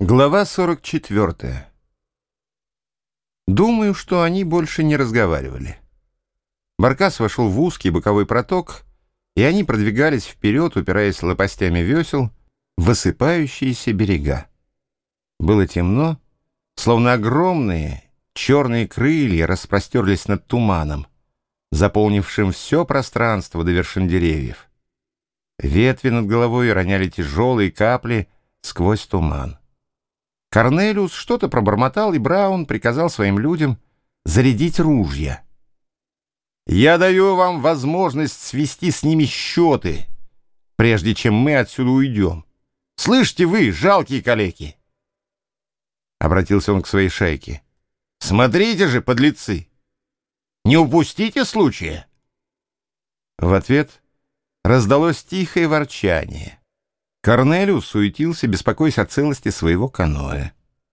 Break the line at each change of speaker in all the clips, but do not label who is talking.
Глава 44. Думаю, что они больше не разговаривали. Баркас вошел в узкий боковой проток, и они продвигались вперед, упираясь лопастями весел в высыпающиеся берега. Было темно, словно огромные черные крылья распростерлись над туманом, заполнившим все пространство до вершин деревьев. Ветви над головой роняли тяжелые капли сквозь туман. Корнелиус что-то пробормотал, и Браун приказал своим людям зарядить ружья. «Я даю вам возможность свести с ними счеты, прежде чем мы отсюда уйдем. Слышите вы, жалкие калеки?» Обратился он к своей шайке. «Смотрите же, подлецы! Не упустите случая!» В ответ раздалось тихое ворчание. Корнелиус суетился, беспокоясь о целости своего каноэ.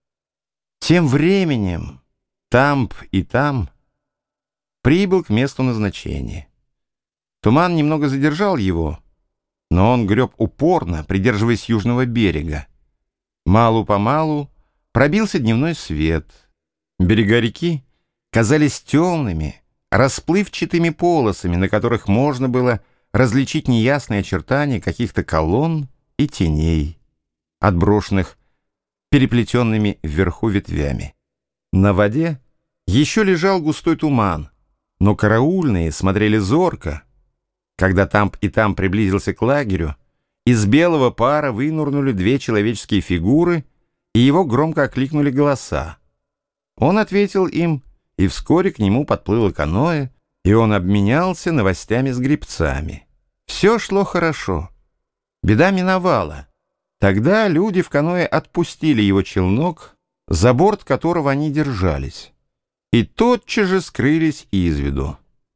Тем временем Тамп и Там прибыл к месту назначения. Туман немного задержал его, но он греб упорно, придерживаясь южного берега. Мало-помалу пробился дневной свет. Берега реки казались темными, расплывчатыми полосами, на которых можно было различить неясные очертания каких-то колонн и теней, отброшенных переплетенными вверху ветвями. На воде еще лежал густой туман, но караульные смотрели зорко. Когда Тамп и Там приблизился к лагерю, из белого пара вынурнули две человеческие фигуры, и его громко окликнули голоса. Он ответил им, и вскоре к нему подплыло каноэ, и он обменялся новостями с гребцами. Все шло хорошо. Беда миновала. Тогда люди в каноэ отпустили его челнок, за борт которого они держались, и тотчас же скрылись из виду.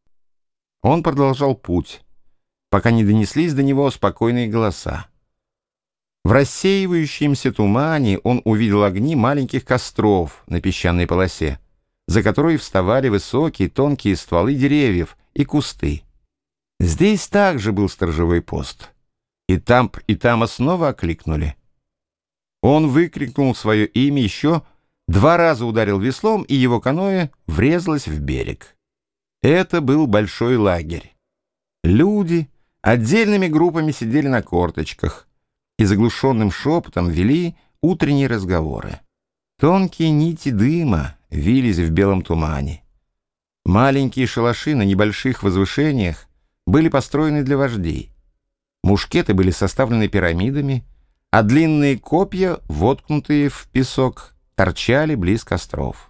Он продолжал путь, пока не донеслись до него спокойные голоса. В рассеивающемся тумане он увидел огни маленьких костров на песчаной полосе, за которой вставали высокие тонкие стволы деревьев и кусты. Здесь также был сторожевой пост. И Тамп и Тама снова окликнули. Он выкрикнул свое имя, еще 2 раза ударил веслом, и его каноэ врезалось в берег. Это был большой лагерь. Люди отдельными группами сидели на корточках и заглушенным шепотом вели утренние разговоры. Тонкие нити дыма вились в белом тумане. Маленькие шалаши на небольших возвышениях были построены для вождей. Мушкеты были составлены пирамидами, а длинные копья, воткнутые в песок, торчали близ костров.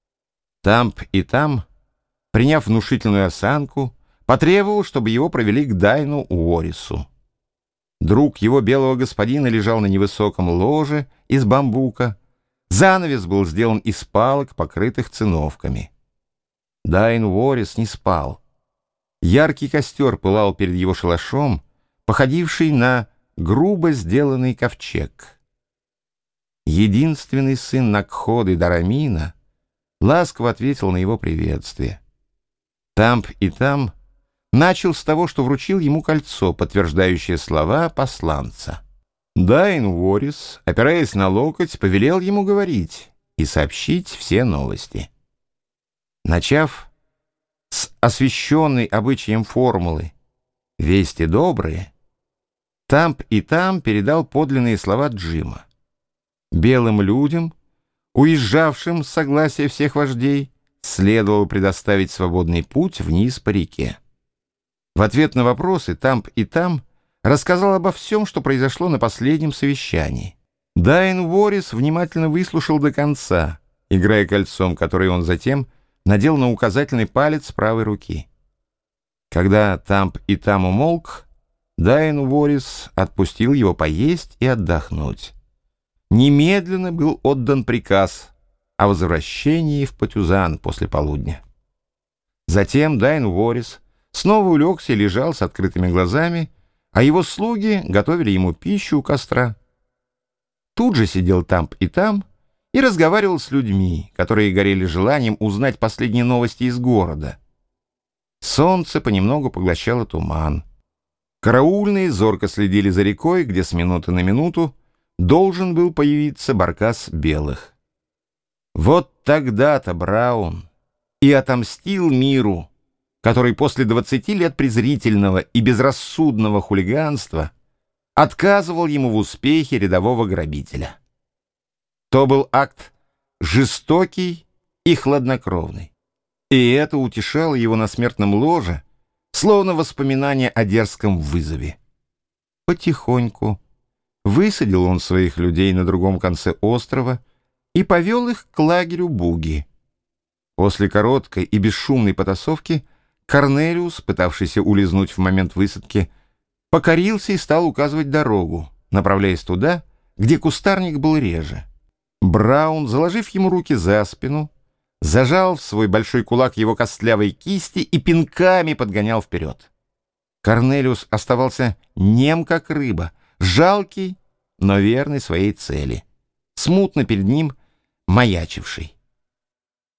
Тамп и Там, приняв внушительную осанку, потребовал, чтобы его провели к Дайну Уорису. Друг его белого господина лежал на невысоком ложе из бамбука. Занавес был сделан из палок, покрытых циновками. Дайн Уорис не спал. Яркий костер пылал перед его шалашом, походивший на грубо сделанный ковчег. Единственный сын Накходы Дарамина ласково ответил на его приветствие. Тамп и Там начал с того, что вручил ему кольцо, подтверждающее слова посланца. Дайн Уорис, опираясь на локоть, повелел ему говорить и сообщить все новости. Начав с освященной обычаем формулы «Вести добрые», Тамп и Там передал подлинные слова Джима. Белым людям, уезжавшим с согласия всех вождей, следовало предоставить свободный путь вниз по реке. В ответ на вопросы Тамп и Там рассказал обо всем, что произошло на последнем совещании. Дайн Уорис внимательно выслушал до конца, играя кольцом, которое он затем надел на указательный палец правой руки. Когда Тамп и Там умолк, Дайн Уорис отпустил его поесть и отдохнуть. Немедленно был отдан приказ о возвращении в Патюзан после полудня. Затем Дайн Уорис снова улегся и лежал с открытыми глазами, а его слуги готовили ему пищу у костра. Тут же сидел Тамп и Там и разговаривал с людьми, которые горели желанием узнать последние новости из города. Солнце понемногу поглощало туман. Караульные зорко следили за рекой, где с минуты на минуту должен был появиться баркас белых. Вот тогда-то Браун и отомстил миру, который после 20 лет презрительного и безрассудного хулиганства отказывал ему в успехе рядового грабителя. То был акт жестокий и хладнокровный, и это утешало его на смертном ложе, словно воспоминание о дерзком вызове. Потихоньку высадил он своих людей на другом конце острова и повел их к лагерю Буги. После короткой и бесшумной потасовки Корнелиус, пытавшийся улизнуть в момент высадки, покорился и стал указывать дорогу, направляясь туда, где кустарник был реже. Браун, заложив ему руки за спину, зажал в свой большой кулак его костлявой кисти и пинками подгонял вперед. Корнелиус оставался нем как рыба, жалкий, но верный своей цели, смутно перед ним маячивший.